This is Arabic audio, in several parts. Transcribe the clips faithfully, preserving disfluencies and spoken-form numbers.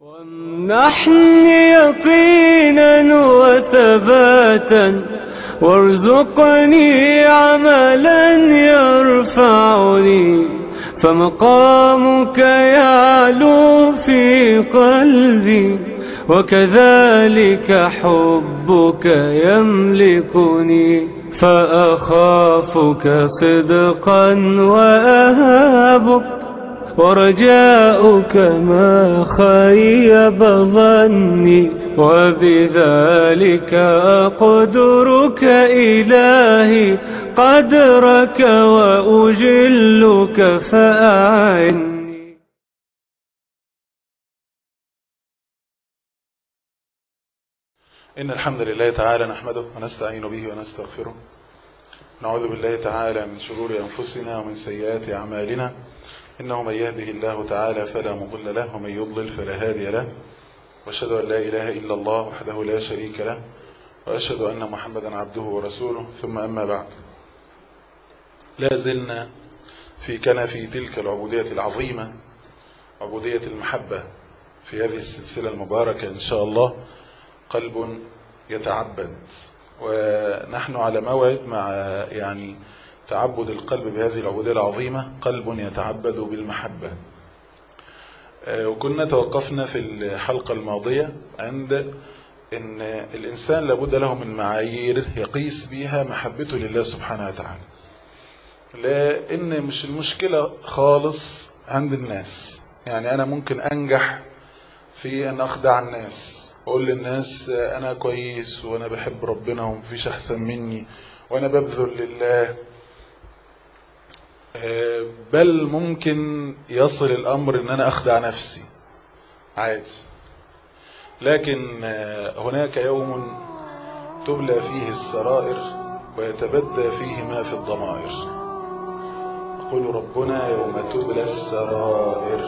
وامنحني يقينا وثباتا وارزقني عملا يرفعني فمقامك يعلو في قلبي وكذلك حبك يملكني فأخافك صدقا وأهابك ورجاؤك ما خيب ظني وبذلك أقدرك إلهي قدرك وأجلك فأعني. إن الحمد لله تعالى نحمده ونستعين به ونستغفره، نعوذ بالله تعالى من شرور أنفسنا ومن سيئات أعمالنا، إنه من يهده الله تعالى فلا مضل له ومن يضلل فلا هادي له، وأشهد أن لا إله إلا الله وحده لا شريك له، وأشهد أن محمدا عبده ورسوله، ثم أما بعد. لا زلنا في كنف تلك العبودية العظيمة، عبودية المحبة، في هذه السلسلة المباركة إن شاء الله، قلب يتعبد. ونحن على موعد مع يعني تعبد القلب بهذه العبودية العظيمة، قلب يتعبد بالمحبة. وكنا توقفنا في الحلقة الماضية عند أن الإنسان لابد له من معايير يقيس بها محبته لله سبحانه وتعالى، لأن مش المشكلة خالص عند الناس. يعني أنا ممكن أنجح في أن أخدع الناس، أقول للناس أنا كويس وأنا بحب ربنا ومفيش أحسن مني وأنا ببذل لله، بل ممكن يصل الأمر أن أنا أخدع نفسي عادي. لكن هناك يوم تبلى فيه السرائر ويتبدى فيه ما في الضمائر. يقول ربنا يوم تبلى السرائر،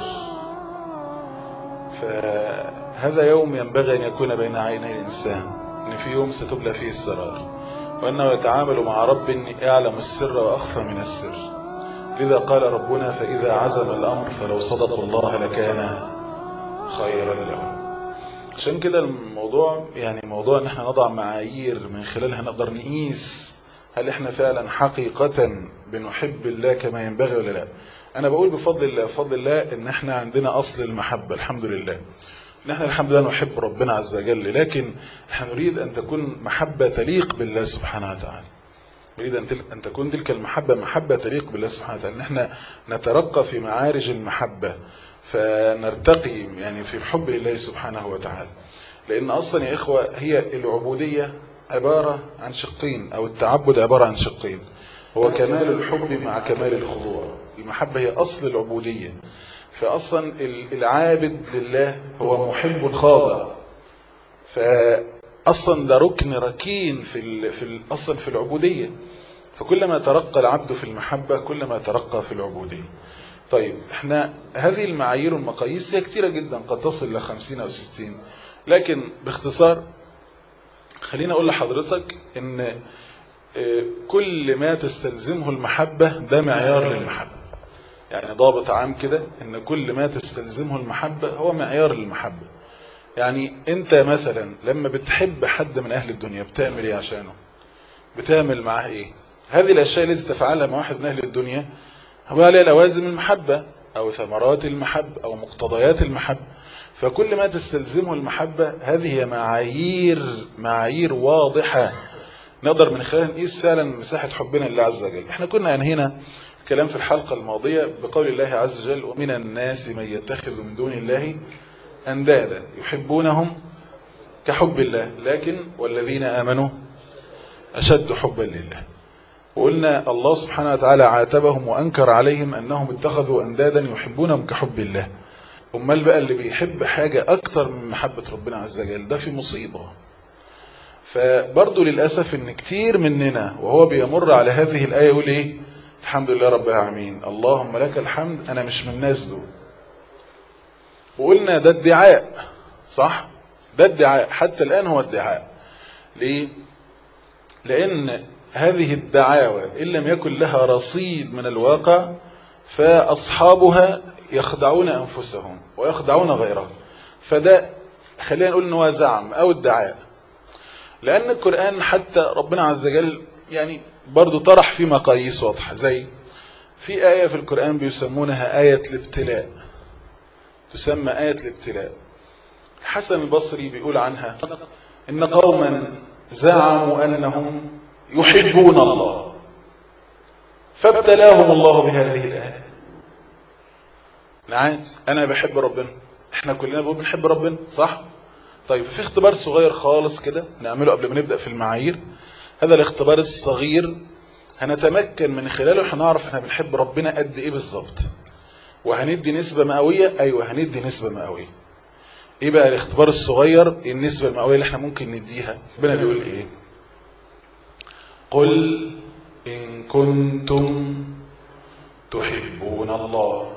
فهذا يوم ينبغي أن يكون بين عيني الإنسان، أن في يوم ستبلى فيه السرائر، وأنه يتعامل مع رب يعلم السر وأخفى من السر. لذا قال ربنا فإذا عزم الأمر فلو صدقوا الله لكان خيرا لهم. عشان كده الموضوع يعني موضوع ان احنا نضع معايير من خلالها نقدر نقيس هل احنا فعلا حقيقة بنحب الله كما ينبغي ولا لا. انا بقول بفضل الله بفضل الله ان احنا عندنا اصل المحبة الحمد لله، ان احنا الحمد لله نحب ربنا عز وجل، لكن احنا نريد ان تكون محبة تليق بالله سبحانه وتعالى. نريد أن تكون تلك المحبة محبة تليق بالله سبحانه وتعالى، ان احنا نترقى في معارج المحبة فنرتقي يعني في الحب لله سبحانه وتعالى. لأن أصلا يا إخوة هي العبودية عبارة عن شقين، أو التعبد عبارة عن شقين، هو كمال الحب مع كمال الخضوع. المحبة هي أصل العبودية، فأصلا العابد لله هو محب خاضع، فأصلا ده ركن ركين في ال في ال أصلا في العبودية. فكلما ترقى العبد في المحبة كلما ترقى في العبودية. طيب احنا هذه المعايير والمقاييس هي كتيرة جدا، قد تصل إلى خمسين أو ستين، لكن باختصار خلينا أقول لحضرتك ان كل ما تستلزمه المحبة ده معيار للمحبة. يعني ضابط عام كده ان كل ما تستلزمه المحبة هو معيار للمحبة. يعني انت مثلا لما بتحب حد من اهل الدنيا بتعمل ايه عشانه؟ بتعمل معاه ايه؟ هذه الاشياء التي تفعلها مع واحد من اهل الدنيا هو عليها لوازم المحبة او ثمرات المحبة او مقتضيات المحبة. فكل ما تستلزمه المحبة هذه هي معايير معايير واضحة نقدر من خلالها نقيس فعلا مساحة حبنا لله عز وجل. احنا كنا انهينا الكلام في الحلقة الماضية بقول الله عز وجل ومن الناس من يتخذ من دون الله أندادا يحبونهم كحب الله لكن والذين آمنوا أشد حبا لله. وقلنا الله سبحانه وتعالى عاتبهم وأنكر عليهم أنهم اتخذوا أندادا يحبونهم كحب الله. أمال بقى اللي بيحب حاجة أكتر من محبة ربنا عز وجل ده في مصيبة. فبرضو للأسف إن كتير مننا وهو بيمر على هذه الآية يقول إيه؟ الحمد لله رب العالمين، اللهم لك الحمد، أنا مش من الناس دول. وقلنا ده ادعاء، صح؟ ده ادعاء، حتى الآن هو ادعاء. ليه؟ لأن هذه الدعاوى إن لم يكن لها رصيد من الواقع فأصحابها يخدعون أنفسهم ويخدعون غيرهم. فده خلينا نقول ان هو زعم او ادعاء، لان القرآن حتى ربنا عز وجل يعني برضو طرح فيه مقاييس واضحة. زي في آية في القرآن بيسمونها آية الابتلاء، تسمى آية الابتلاء. حسن البصري بيقول عنها إن قوما زعموا أنهم يحبون الله فابتلاهم الله بهذه الآية. نعاد أنا بحب ربنا، احنا كلنا بنقول بنحب ربنا صح؟ طيب في اختبار صغير خالص كده نعمله قبل ما نبدأ في المعايير. هذا الاختبار الصغير هنتمكن من خلاله هنعرف احنا بنحب ربنا قد ايه بالظبط، وهندي نسبة مئوية. ايوه هندي نسبة مئوية. ايه بقى الاختبار الصغير النسبة المئوية اللي احنا ممكن نديها؟ ربنا بيقول ايه؟ قل ان كنتم تحبون الله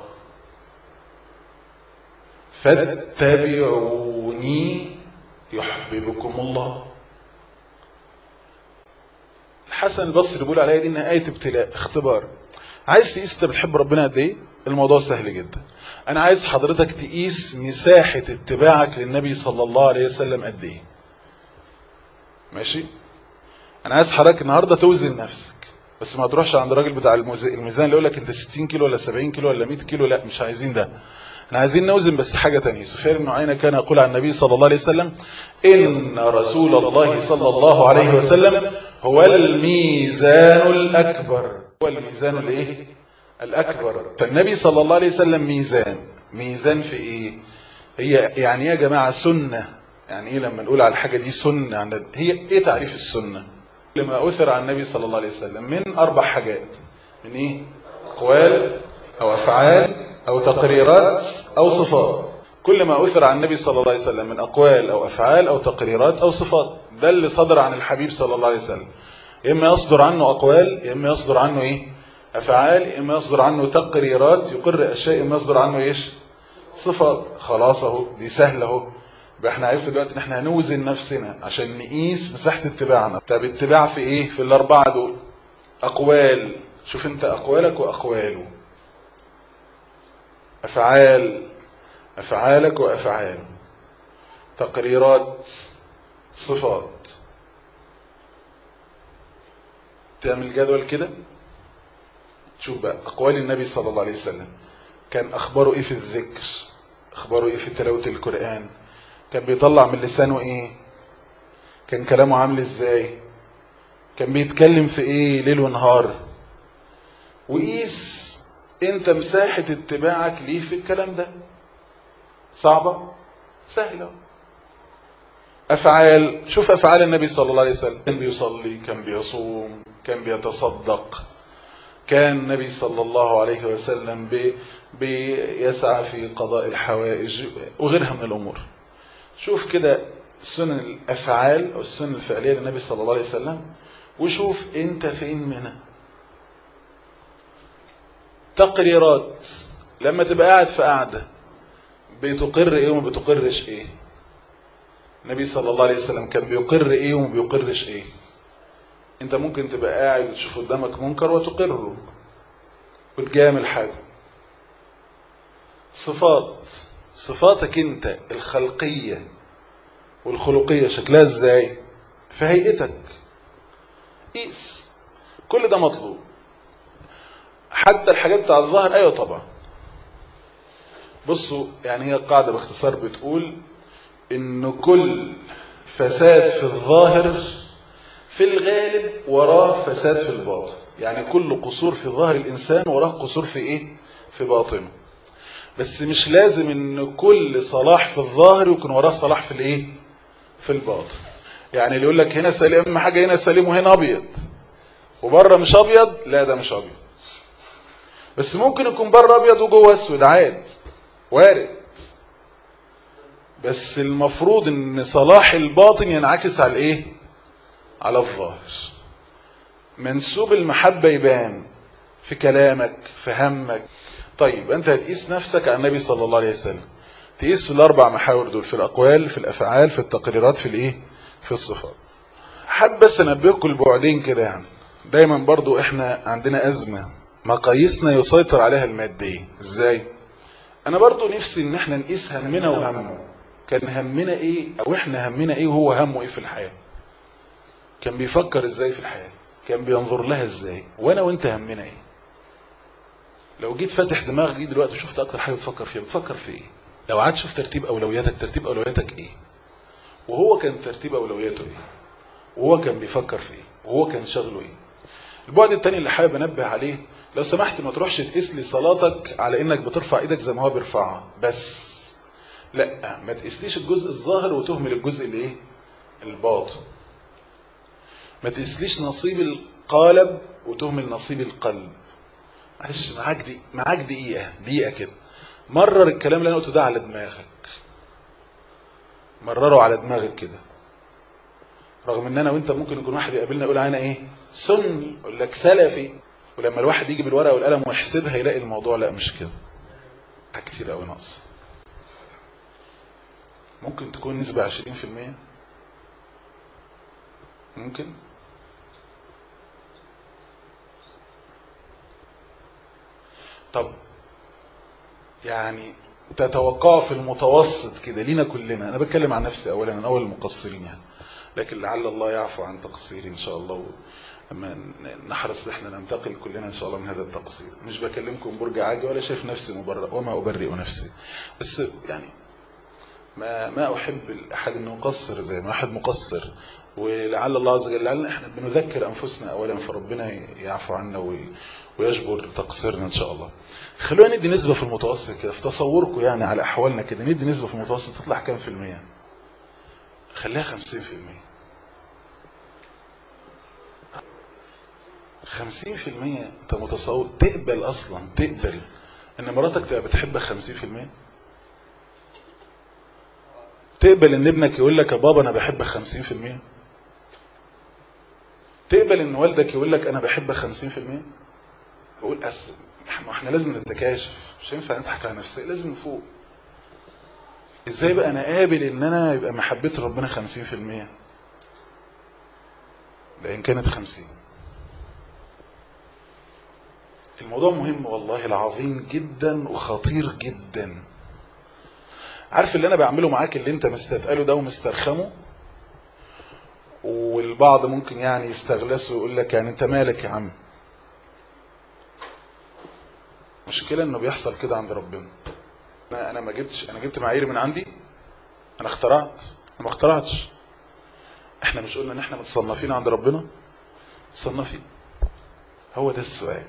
فاتبعوني يحببكم الله. الحسن البصري بيقول عليها دي انها آية ابتلاء، اختبار. عايز تقيس انت بتحب ربنا قد ايه؟ الموضوع سهل جدا. انا عايز حضرتك تقيس مساحة اتباعك للنبي صلى الله عليه وسلم قد ايه. ماشي؟ انا عايز حضرتك النهارده توزن نفسك، بس ما تروحش عند الراجل بتاع الميزان اللي يقول لك انت ستين كيلو ولا سبعين كيلو ولا مية كيلو. لا مش عايزين ده، احنا عايزين نوزن بس حاجة تانية. سفيان بن عيينة كان يقول عن النبي صلى الله عليه وسلم ان رسول الله صلى الله عليه وسلم هو الميزان الاكبر. هو الميزان الايه؟ الاكبر. فالنبي صلى الله عليه وسلم ميزان. ميزان في ايه؟ هي يعني ايه يا جماعة سنة؟ يعني ايه لما نقول على الحاجة دي سنة؟ يعني هي ايه تعريف السنة؟ لما اثر عن النبي صلى الله عليه وسلم من اربع حاجات، من ايه؟ اقوال او افعال او تقريرات او صفات. كل ما اثر عن النبي صلى الله عليه وسلم من اقوال او افعال او تقريرات او صفات، ده اللي صدر عن الحبيب صلى الله عليه وسلم. يا اما يصدر عنه اقوال، يا اما يصدر عنه ايه؟ افعال، يا اما يصدر عنه تقريرات يقر اشياء، يا اما يصدر عنه ايش؟ صفات. خلاص اهو دي سهله اهو. يبقى احنا عرفنا دلوقتي ان احنا هنوزن نفسنا عشان نقيس مساحه اتباعنا. طب اتباع في ايه؟ في الاربعه دول. اقوال، شوف انت اقوالك واقواله. افعال، افعالك وافعاله. تقريرات، صفات. تعمل جدول كده شوف بقى اقوال النبي صلى الله عليه وسلم كان اخباره ايه في الذكر، اخباره ايه في تلاوة القرآن، كان بيطلع من لسانه ايه، كان كلامه عامل ازاي، كان بيتكلم في ايه ليل ونهار. وقيس انت مساحة اتباعك ليه في الكلام ده. صعبة؟ سهلة. افعال، شوف افعال النبي صلى الله عليه وسلم. كان بيصلي، كان بيصوم، كان بيتصدق، كان النبي صلى الله عليه وسلم بي بيسعى في قضاء الحوائج وغيرها من الامور. شوف كده سنن الافعال او السنن الفعليه للنبي صلى الله عليه وسلم وشوف انت فين منها. تقريرات، لما تبقى قاعد في قاعده بتقر ايه وما بتقرش ايه. النبي صلى الله عليه وسلم كان بيقر ايه وما بيقرش ايه. انت ممكن تبقى قاعد تشوف قدامك منكر وتقره وتجامل حاجه. صفات، صفاتك انت الخلقيه والخلقيه شكلها ازاي في هيئتك. قيس كل ده مطلوب. حتى الحاجات بتاع الظاهر ايوه طبعا. بصوا يعني هي القاعده باختصار بتقول ان كل فساد في الظاهر في الغالب وراه فساد في الباطن. يعني كل قصور في ظاهر الانسان وراه قصور في ايه؟ في باطنه. بس مش لازم ان كل صلاح في الظاهر يكون وراه صلاح في الايه؟ في الباطن. يعني اللي يقول لك هنا سليم حاجه هنا سليم وهنا ابيض وبره مش ابيض، لا ده مش ابيض. بس ممكن يكون بره ابيض وجوه اسود عادي، وارد. بس المفروض ان صلاح الباطن ينعكس على الايه؟ على الظاهر. منسوب المحبة يبان في كلامك في همك. طيب انت هتقيس نفسك على النبي صلى الله عليه وسلم، تقيس الاربع محاور دول في الاقوال في الافعال في التقريرات في الايه؟ في الصفات. حاب بس انبهكم البعدين كده. يعني دايما برضو احنا عندنا ازمة مقاييسنا يسيطر عليها المادية. ازاي؟ انا برضو نفسي ان احنا نقيس همنا وهمه كان همنا ايه او احنا همنا ايه وهو همه ايه في الحياة، كان بيفكر ازاي في الحياة، كان بينظر لها ازاي، وانا وانت همنا ايه. لو جيت فاتح دماغك دي دلوقتي وشفت اكتر حاجة بتفكر فيها، بتفكر في ايه؟ لو قعدت شوف ترتيب اولوياتك، ترتيب اولوياتك ايه، وهو كان ترتيب اولوياته ايه، وهو كان بيفكر في ايه، وهو كان شغله ايه. البعد التاني اللي حابب انبه عليه، لو سمحت ما تروحش تقيس لي صلاتك على انك بترفع ايدك زي ما هو بيرفعها بس، لا، ما تقيسليش الجزء الظاهر وتهمل الجزء الايه الباطن. ما تقيسليش نصيب القالب وتهمل نصيب القلب. معلش معاك دي معاك دقيقه دقيقه كده، مرر الكلام اللي انا قلته ده على دماغك، مرره على دماغك كده. رغم ان انا وانت ممكن يكون واحد يقابلنا يقول انا ايه سني، يقول لك سلفي، ولما الواحد يجي بالورقه والقلم ويحسبها يلاقي الموضوع لا مش كده، كتير قوي ناقص. ممكن تكون نسبه عشرين في المية، ممكن. طب يعني تتوقع في المتوسط كده لينا كلنا، انا بتكلم عن نفسي اولا، انا اول المقصرين يعني، لكن لعل الله يعفو عن تقصيري ان شاء الله، لما نحرص احنا ننتقل كلنا ان شاء الله من هذا التقصير. مش بكلمكم برج عاجي ولا شايف نفسي مبرئ وما ابرئ نفسي، بس يعني ما ما احب احد انه يقصر زي ما احد مقصر، ولعل الله عز وجل لعلنا احنا بنذكر انفسنا اولا، فربنا يعفو عنا ويجبر تقصيرنا ان شاء الله. خلونا ندي نسبه في المتوسط كده في تصوركم يعني على احوالنا كده، ندي نسبه في المتوسط تطلع كام في المية؟ خليها خمسين في المية. خمسين في المية انت متصور تقبل اصلا تقبل ان مراتك تبقى بتحبك خمسين في المية؟ تقبل ان ابنك يقول لك يا بابا انا بحبك خمسين في المية؟ تقبل ان والدك يقول لك انا بحبك خمسين في المية؟ اقول أس... احنا لازم نتكاشف، مش هينفع نضحك على نفسي، لازم نفوق. ازاي بقى انا قابل ان انا يبقى محبة ربنا خمسين في المية؟ لان كانت خمسين. الموضوع مهم والله العظيم جدا وخطير جدا. عارف اللي انا بعمله معاك اللي انت مستثقله ده ومسترخمه، والبعض ممكن يعني يستغلسه ويقول لك يعني انت مالك يا عم. مشكلة انه بيحصل كده عند ربنا. انا انا ما جبتش، انا جبت معايير من عندي، انا اخترعت، انا ما اخترعتش. احنا مش قلنا ان احنا متصنفين عند ربنا؟ متصنفين. هو ده السؤال.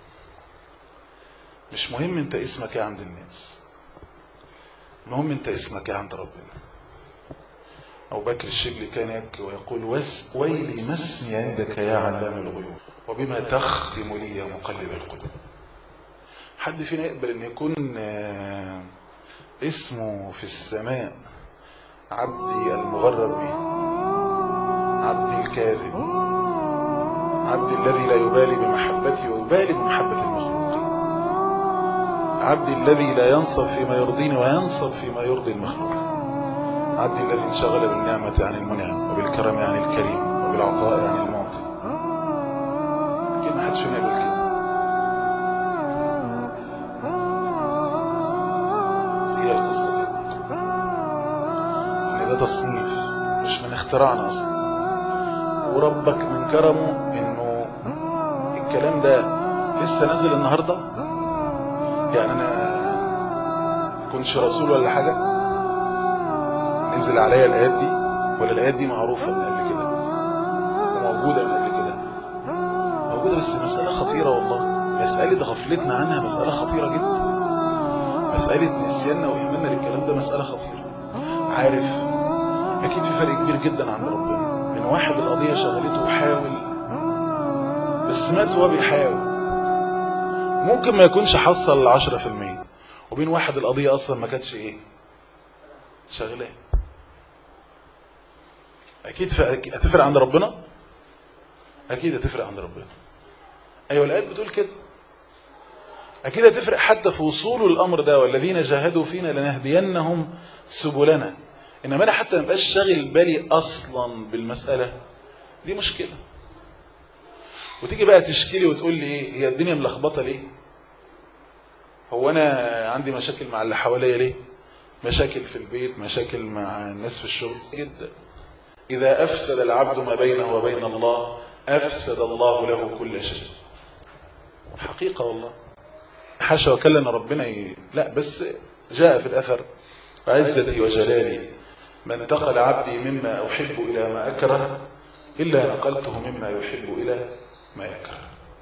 مش مهم انت اسمك ايه عند الناس، المهم انت اسمك ايه عند ربنا. أبو بكر الشبلي كان يبكي ويقول ويلي ما اسمي عندك يا علام الغيوب وبما تختم لي يا مقلب القلوب. حد فينا يقبل ان يكون اسمه في السماء عبدي المغرر به، عبدي الكاذب، عبدي الذي لا يبالي بمحبتي ويبالي بمحبة المخلوقين، عبدي الذي لا ينصب فيما يرضيني وينصب فيما يرضي المخلوق، عبدي الذي انشغل بالنعمة عن المنعم وبالكرم عن الكريم وبالعطاء عن المعطي. كده ما حدش فينا يقول كده. هي القصة كده ان ده تصنيف مش من اختراعنا اصلا، وربك من كرمه انه الكلام ده لسه نازل النهاردة. يعني انا كنتش رسول ولا حاجة نزل عليا الايات دي، ولا الايات دي معروفة من قبل كده وموجودة من قبل كده؟ موجودة، بس مسألة خطيرة والله. مسألة غفلتنا عنها مسألة خطيرة جدا. مسألة نسياننا وإهمالنا للكلام ده مسألة خطيرة. عارف اكيد في فرق كبير جدا عند ربنا من واحد القضية شغلته وحاول بس مات وهو بيحاول، ممكن ما يكونش حصل العشرة في المية، وبين واحد القضية اصلا ما كانتش ايه شغلاه. اكيد هتفرق عند ربنا، اكيد هتفرق عند ربنا. ايوه الايات بتقول كده. اكيد هتفرق حتى في وصول الامر ده، والذين جاهدوا فينا لنهدينهم سبلنا. انما انا حتى ما بقاش شاغل بالي اصلا بالمساله دي مشكله. وتيجي بقى تشكيلي وتقول لي ايه هي الدنيا ملخبطه ليه؟ هو انا عندي مشاكل مع اللي حواليا ليه؟ مشاكل في البيت، مشاكل مع الناس في الشغل جدا. إذا أفسد العبد ما بينه وبين الله أفسد الله له كل شيء. حقيقة والله، حاشا وكلا ان ربنا ي... لا بس جاء في الأثر: عزتي وجلالي ما انتقل عبدي مما أحب إلى ما أكره إلا نقلته مما يحب إلى ما يكره.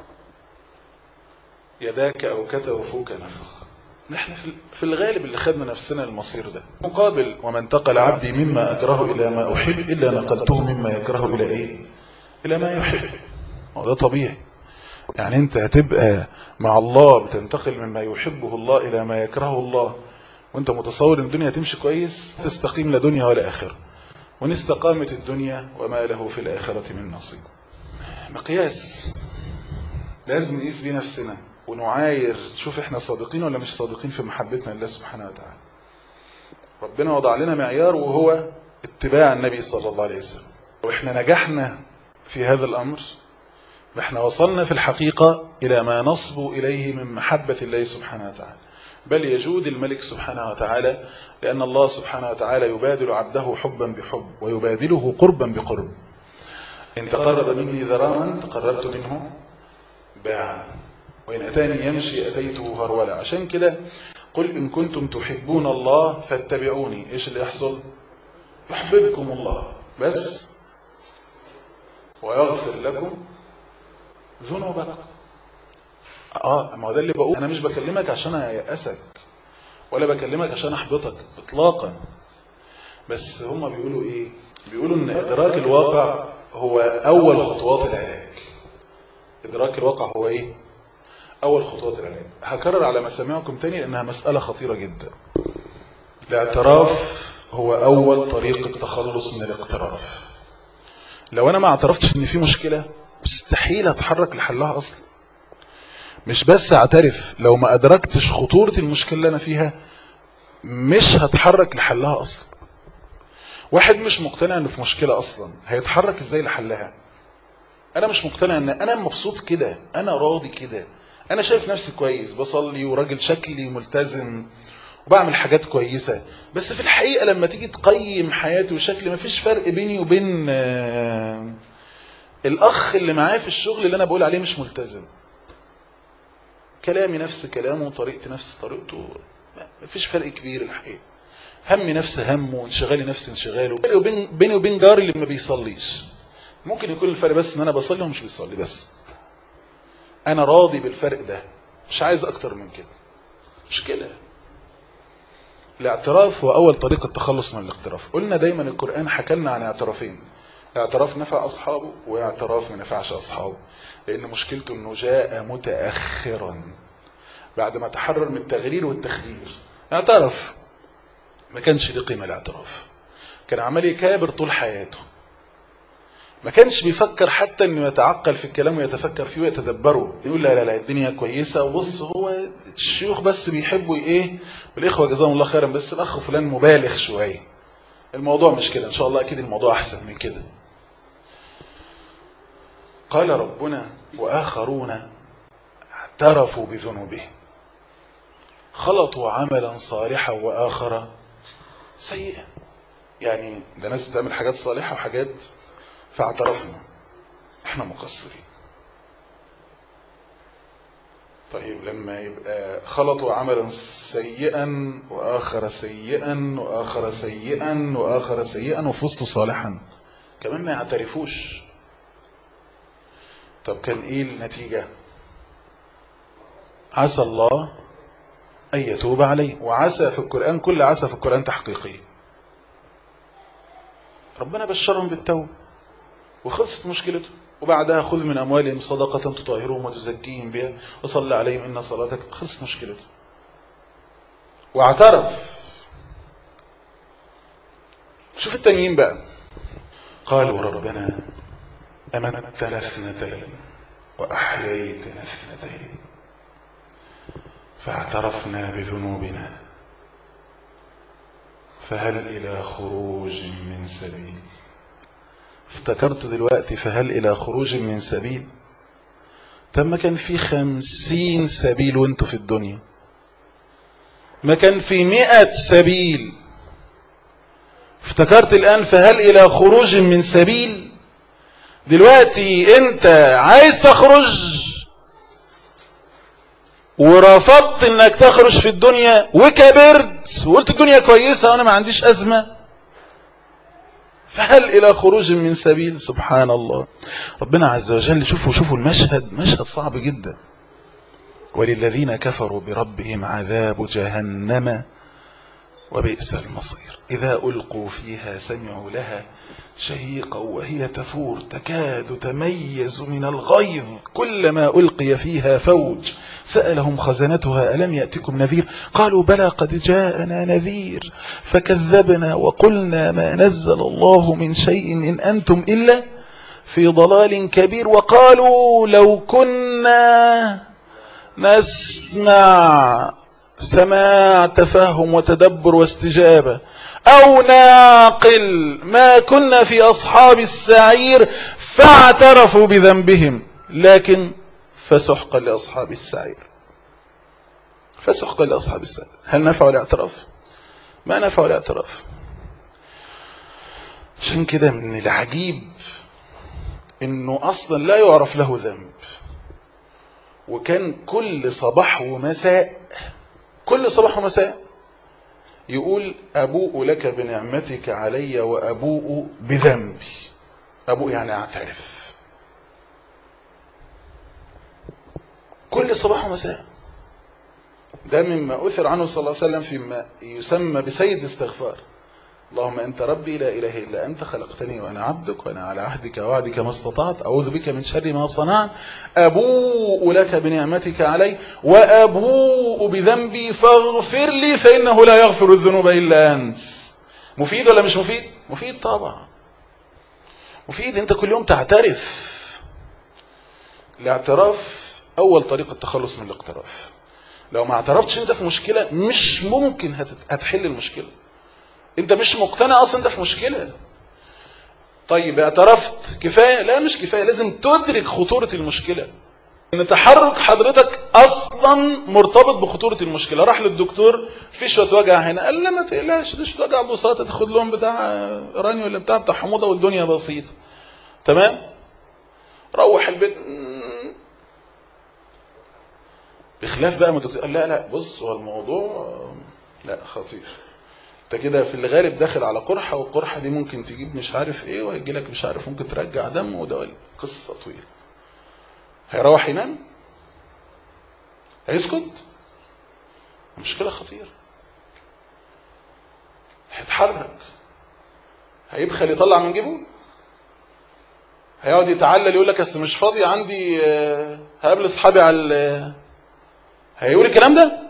يداك أو كت وفوك نفخ. نحن في الغالب اللي خدنا نفسنا المصير ده. مقابل: وما انتقل عبدي مما أكره إلى ما أحب إلا نقلته مما يكره إلى إيه؟ إلى ما يحب. وده طبيعي. يعني أنت هتبقى مع الله بتنتقل مما يحبه الله إلى ما يكرهه الله، وأنت متصور أن الدنيا تمشي كويس، تستقيم لا دنيا ولا آخرة. وإن استقامت الدنيا وما له في الآخرة من نصيب. مقياس لازم نقيس بيه نفسنا ونعاير، تشوف احنا صادقين ولا مش صادقين في محبتنا لله سبحانه وتعالى. ربنا وضع لنا معيار وهو اتباع النبي صلى الله عليه وسلم، واحنا نجحنا في هذا الأمر، احنا وصلنا في الحقيقة إلى ما نصبو إليه من محبة الله سبحانه وتعالى. بل يجود الملك سبحانه وتعالى، لأن الله سبحانه وتعالى يبادل عبده حبا بحب ويبادله قربا بقرب. إن تقرب مني ذراعا تقربت منه باعا، وإن أتاني يمشي أتيته هرولا. عشان كده قل إن كنتم تحبون الله فاتبعوني. إيش اللي يحصل؟ يحببكم الله بس ويغفر لكم ذنوبكم. اه ما هو ده اللي بقول. انا مش بكلمك عشان ايأسك ولا بكلمك عشان احبطك اطلاقا، بس هم بيقولوا ايه؟ بيقولوا ان ادراك الواقع هو اول خطوات العلاج. ادراك الواقع هو ايه؟ اول خطوات العلاج. هكرر على مسامعكم تاني لانها مسألة خطيرة جدا. الاعتراف هو اول طريق التخلص من الاقتراف. لو انا ما اعترفتش ان في مشكلة مستحيل اتحرك لحلها اصلا. مش بس اعترف، لو ما ادركتش خطورة المشكلة اللي انا فيها مش هتحرك لحلها اصلا. واحد مش مقتنع انه في مشكلة اصلا هيتحرك ازاي لحلها؟ انا مش مقتنع ان انا مبسوط كده، انا راضي كده، انا شايف نفسي كويس، بصلي وراجل شكلي ملتزم وبعمل حاجات كويسة، بس في الحقيقة لما تيجي تقيم حياتي وشكلي مفيش فرق بيني وبين آه الاخ اللي معاه في الشغل اللي انا بقول عليه مش ملتزم. كلامي نفس كلامه وطريقتي نفس طريقته، مفيش فرق كبير الحقيقة. همي نفس همه وانشغالي نفس انشغاله. بيني وبين جاري اللي ما بيصليش ممكن يكون الفرق بس ان انا بصلي ومش بيصلي، بس انا راضي بالفرق ده، مش عايز اكتر من كده. مش كده. الاعتراف هو اول طريقة التخلص من الاقتراف. قلنا دايما القرآن حكلنا عن اعترافين: اعتراف نفع اصحابه واعتراف ما نفعش اصحابه، لان مشكلته انه جاء متأخرا بعد ما تحرر من التغرير والتخدير. اعترف ما كانش ليه قيمة. الاعتراف كان عمال يكابر طول حياته، ما كانش بيفكر حتى انه يتعقل في الكلام ويتفكر فيه ويتدبره. يقول لا لا لا الدنيا كويسة، وبص هو الشيوخ بس بيحبوا ايه، والاخوة جزاهم الله خيرا، بس الاخ فلان مبالغ شوية. الموضوع مش كده، ان شاء الله اكيد الموضوع احسن من كده. قال ربنا: واخرون اعترفوا بذنوبهم خلطوا عملا صالحا واخر سيئا. يعني ده ناس بتعمل حاجات صالحة وحاجات، فاعترفنا احنا مقصرين. طيب لما يبقى خلطوا عملا سيئا واخر سيئا واخر سيئا واخر سيئا وفي وسطه صالحا كمان ما يعترفوش، طب كان ايه النتيجة؟ عسى الله ان يتوب عليه. وعسى في القرآن، كل عسى في القرآن تحقيقي. ربنا بشرهم بالتوبة وخلصت مشكلته، وبعدها خذ من أموالهم صدقة تطهرهم وتزكيهم بها وصل عليهم إن صلاتك. خلصت مشكلته واعترف. شوف التانيين بقى، قالوا ربنا أمتنا اثنتين وأحييتنا اثنتين فاعترفنا بذنوبنا فهل إلى خروج من سبيل. افتكرت دلوقتي فهل إلى خروج من سبيل؟ طب ما كان في خمسين سبيل وانتوا في الدنيا. ما كان في مئة سبيل. افتكرت الآن فهل إلى خروج من سبيل؟ دلوقتي انت عايز تخرج ورفضت انك تخرج في الدنيا وكبرت وقلت الدنيا كويسة وانا ما عنديش ازمة، فهل الى خروج من سبيل؟ سبحان الله. ربنا عز وجل شوفوا شوفوا المشهد، مشهد صعب جدا. وللذين كفروا بربهم عذاب جهنم وبئس المصير إذا ألقوا فيها سمعوا لها شهيقا وهي تفور تكاد تميز من الغيظ كلما ألقي فيها فوج سألهم خزنتها ألم يأتكم نذير قالوا بلى قد جاءنا نذير فكذبنا وقلنا ما نزل الله من شيء إن أنتم إلا في ضلال كبير وقالوا لو كنا نسمع سماع تفهم وتدبر واستجابة أو ناقل ما كنا في أصحاب السعير فاعترفوا بذنبهم لكن فسحقا لأصحاب السعير. فسحقا لأصحاب السعير. هل نفعوا الاعتراف؟ ما نفعوا الاعتراف. عشان كده من العجيب انه اصلا لا يعرف له ذنب، وكان كل صباح ومساء كل صباح ومساء يقول أبوء لك بنعمتك علي وأبوء بذنبي. أبوء يعني أعترف. كل صباح ومساء. ده مما أثر عنه صلى الله عليه وسلم فيما يسمى بسيد استغفار. اللهم أنت ربي لا إله إلا أنت خلقتني وأنا عبدك وأنا على عهدك ووعدك ما استطعت أعوذ بك من شر ما صنعت أبوء لك بنعمتك علي وأبوء بذنبي فاغفر لي فإنه لا يغفر الذنوب إلا أنت. مفيد ولا مش مفيد؟ مفيد طبعا مفيد. أنت كل يوم تعترف. الاعتراف أول طريقة التخلص من الاقتراف. لو ما اعترفتش أنت في مشكلة مش ممكن هتحل المشكلة. انت مش مقتنع اصلا انت في مشكلة. طيب اعترفت كفاية؟ لا مش كفاية، لازم تدرك خطورة المشكلة. ان تحرك حضرتك اصلا مرتبط بخطورة المشكلة. راح للدكتور في شوية وجع هنا، قال لا ما تقلقش دي شوية وجع بسيطة تاخد لهم بتاع راني ولا بتاع بتاع حموضة والدنيا بسيطة. تمام. روح البيت بخلاف بقى ما الدكتور قال لا لا بص هو الموضوع لا خطير، انت كده في الغالب داخل على قرحة والقرحة دي ممكن تجيب مش عارف ايه وهيجي لك مش عارف ممكن ترجع دم وده قصة طويلة. هيروح ينام؟ هيسكت؟ مشكلة خطيرة. هيتحرك؟ هيبخل يطلع من جيبه؟ هيقعد يتعلل يقول لك اصل مش فاضي عندي هقابل اصحابي على هيقول الكلام ده؟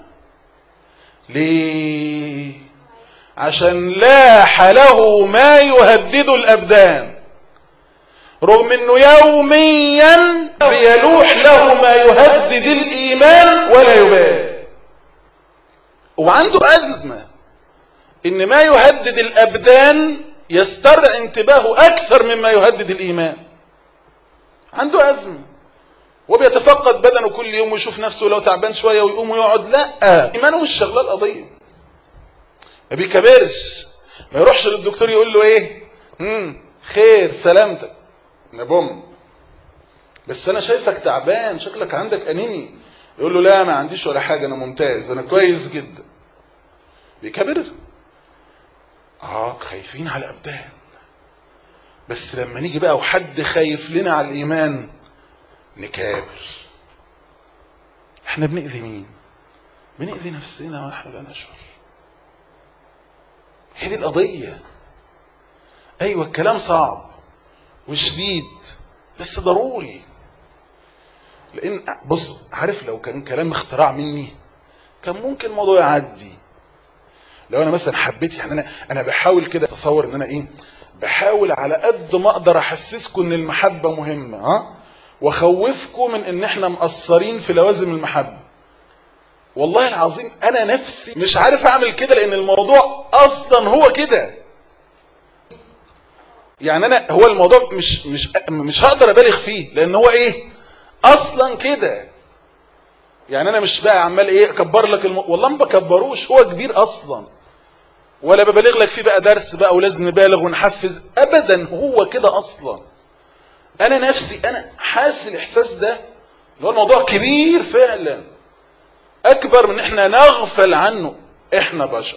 ليه؟ عشان لاح له ما يهدد الأبدان، رغم انه يوميا بيلوح له ما يهدد الإيمان ولا يبالي. وعنده أزمة ان ما يهدد الأبدان يسترعي انتباهه أكثر مما يهدد الإيمان. عنده أزمة وبيتفقد بدنه كل يوم ويشوف نفسه لو تعبان شوية ويقوم ويقعد. لا، إيمانه مش شغال قضية. ما بيكبرش، ما يروحش للدكتور يقول له ايه امم خير سلامتك نبوم بس انا شايفك تعبان شكلك عندك انيمي، يقول له لا ما عنديش ولا حاجة انا ممتاز انا كويس جدا. بيكبر. اه خايفين على الابدان. بس لما نيجي بقى وحد خايف لنا على الايمان نكابر. احنا بنأذي مين؟ بنأذي نفسنا واحنا لا نشعر. هذه القضية. ايوه الكلام صعب وشديد بس ضروري. لان بص عارف لو كان كلام اختراع مني كان ممكن الموضوع يعدي. لو انا مثلا حبيت يعني انا انا بحاول كده اتصور ان انا ايه بحاول على قد ما اقدر احسسكم ان المحبة مهمة ها واخوفكم من ان احنا مقصرين في لوازم المحبة. والله العظيم انا نفسي مش عارف اعمل كده لان الموضوع اصلا هو كده. يعني انا هو الموضوع مش مش مش هقدر ابالغ فيه لان هو ايه اصلا كده. يعني انا مش بقى عمال ايه اكبر لك الم... والله ما بكبروش، هو كبير اصلا، ولا ببالغ لك فيه بقى درس بقى ولازم نبالغ ونحفز ابدا، هو كده اصلا. انا نفسي انا حاسس الاحساس ده اللي هو الموضوع كبير فعلا، اكبر من احنا نغفل عنه. احنا بشر،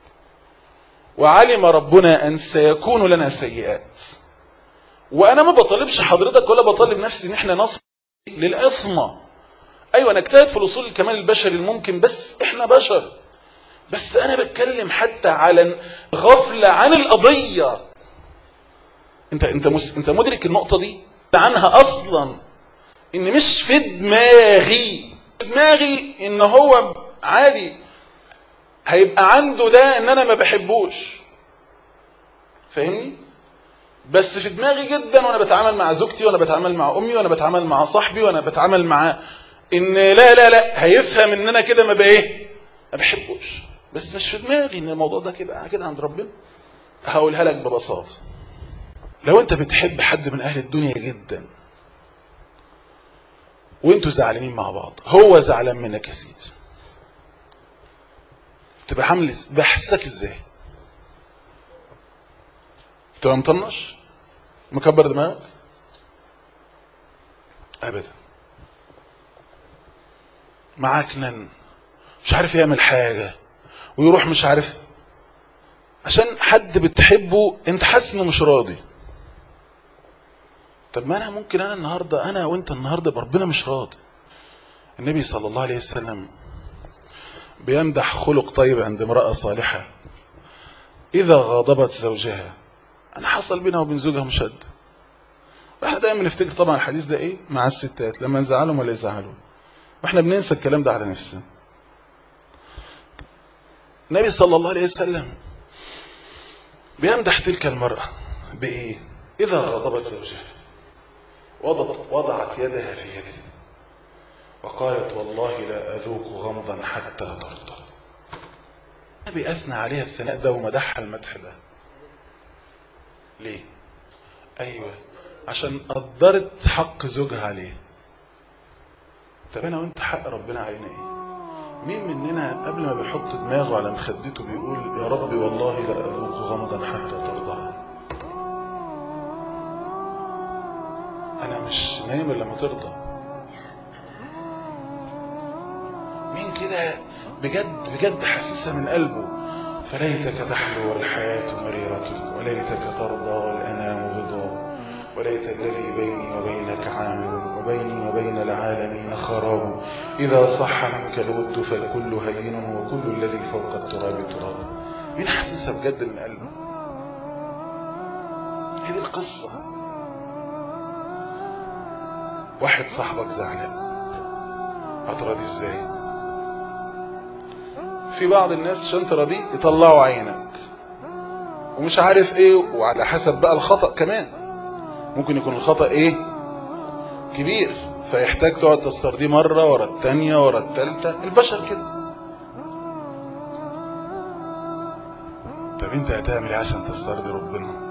وعلم ربنا ان سيكون لنا سيئات، وانا ما بطالبش حضرتك ولا بطالب نفسي ان احنا نصل للعصمه. ايوه نجتهد في الوصول للكمال البشري الممكن، بس احنا بشر. بس انا بتكلم حتى على غفله عن القضيه. انت انت مس... انت مدرك النقطه دي عنها اصلا، ان مش في دماغي في دماغي ان هو عادي هيبقى عنده ده ان انا ما بحبوش، فاهمني؟ بس في دماغي جدا وانا بتعامل مع زوجتي وانا بتعامل مع امي وانا بتعامل مع صاحبي وانا بتعامل معاه ان لا لا لا هيفهم ان انا كده ما بايه ما بحبوش. بس مش في دماغي ان الموضوع ده كده كده عند ربنا. هقولها لك ببساطه، لو انت بتحب حد من اهل الدنيا جدا وانتوا زعلانين مع بعض، هو زعلان منك يا سيدي، تبقى عامل بحسك ازاي؟ تبقى مطنش مكبر دماغك؟ ابدا. معاك نن مش عارف يعمل حاجه ويروح مش عارف، عشان حد بتحبه انت حاسس انه مش راضي. طب ما انا ممكن انا النهارده انا وانت النهارده بربنا مش راضي. النبي صلى الله عليه وسلم بيمدح خلق طيب عند امرأة صالحة اذا غاضبت زوجها. انا حصل بينها وبين زوجها مشد، واحنا دايما نفتكر طبعا الحديث ده ايه مع الستات لما نزعلهم ولا يزعلون، واحنا بننسى الكلام ده على نفسنا. النبي صلى الله عليه وسلم بيمدح تلك المرأة بايه؟ اذا غاضبت زوجها وضعت يدها في يده وقالت والله لا اذوق غمضا حتى ترضى. النبي اثنى عليها الثناء ده ومدحها المدح ده ليه؟ ايوه عشان قدرت حق زوجها عليه. طب انا وانت حق ربنا علينا ايه؟ مين مننا قبل ما بيحط دماغه على مخدته بيقول يا ربي والله لا اذوق غمضا حتى ترضى؟ انا مش نايم الا لما ترضى. مين كده بجد بجد حاسسها من قلبه؟ فليتك تحلو والحياة مريرة وليتك ترضى والأنام غضاب وليت الذي بيني وبينك عامر وبيني وبين العالمين خراب إذا صح منك الود فالكل هين وكل الذي فوق التراب تراب. مين حاسسها بجد من قلبه؟ هي دي القصة. واحد صاحبك زعلان هتراضي ازاي؟ في بعض الناس عشان تراضيه يطلعوا عينك ومش عارف ايه، وعلى حسب بقى الخطأ كمان، ممكن يكون الخطأ ايه كبير فيحتاج تقعد تسترضيه مرة ورا التانية ورا التالتة. البشر كده. طب انت هتعمل ايه عشان تسترضي ربنا؟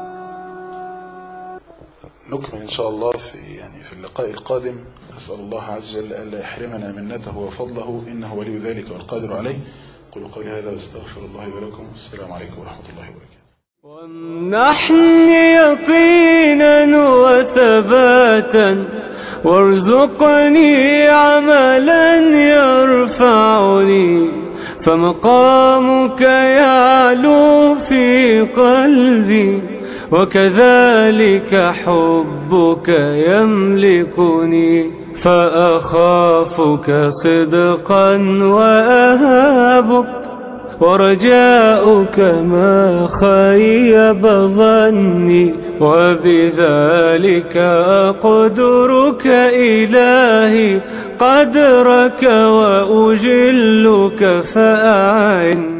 نكمل ان شاء الله في يعني في اللقاء القادم. اسال الله عز وجل الا يحرمنا منته وفضله انه ولي ذلك والقادر عليه. قولوا قولي هذا واستغفر الله ولكم. السلام عليكم ورحمه الله وبركاته. وامنحني يقينا وثباتا وارزقني عملا يرفعني، فمقامك يعلو في قلبي وكذلك حبك يملكني، فأخافك صدقا وأهابك ورجاؤك ما خيب ظني، وبذلك أقدرك إلهي قدرك وأجلك فأعني.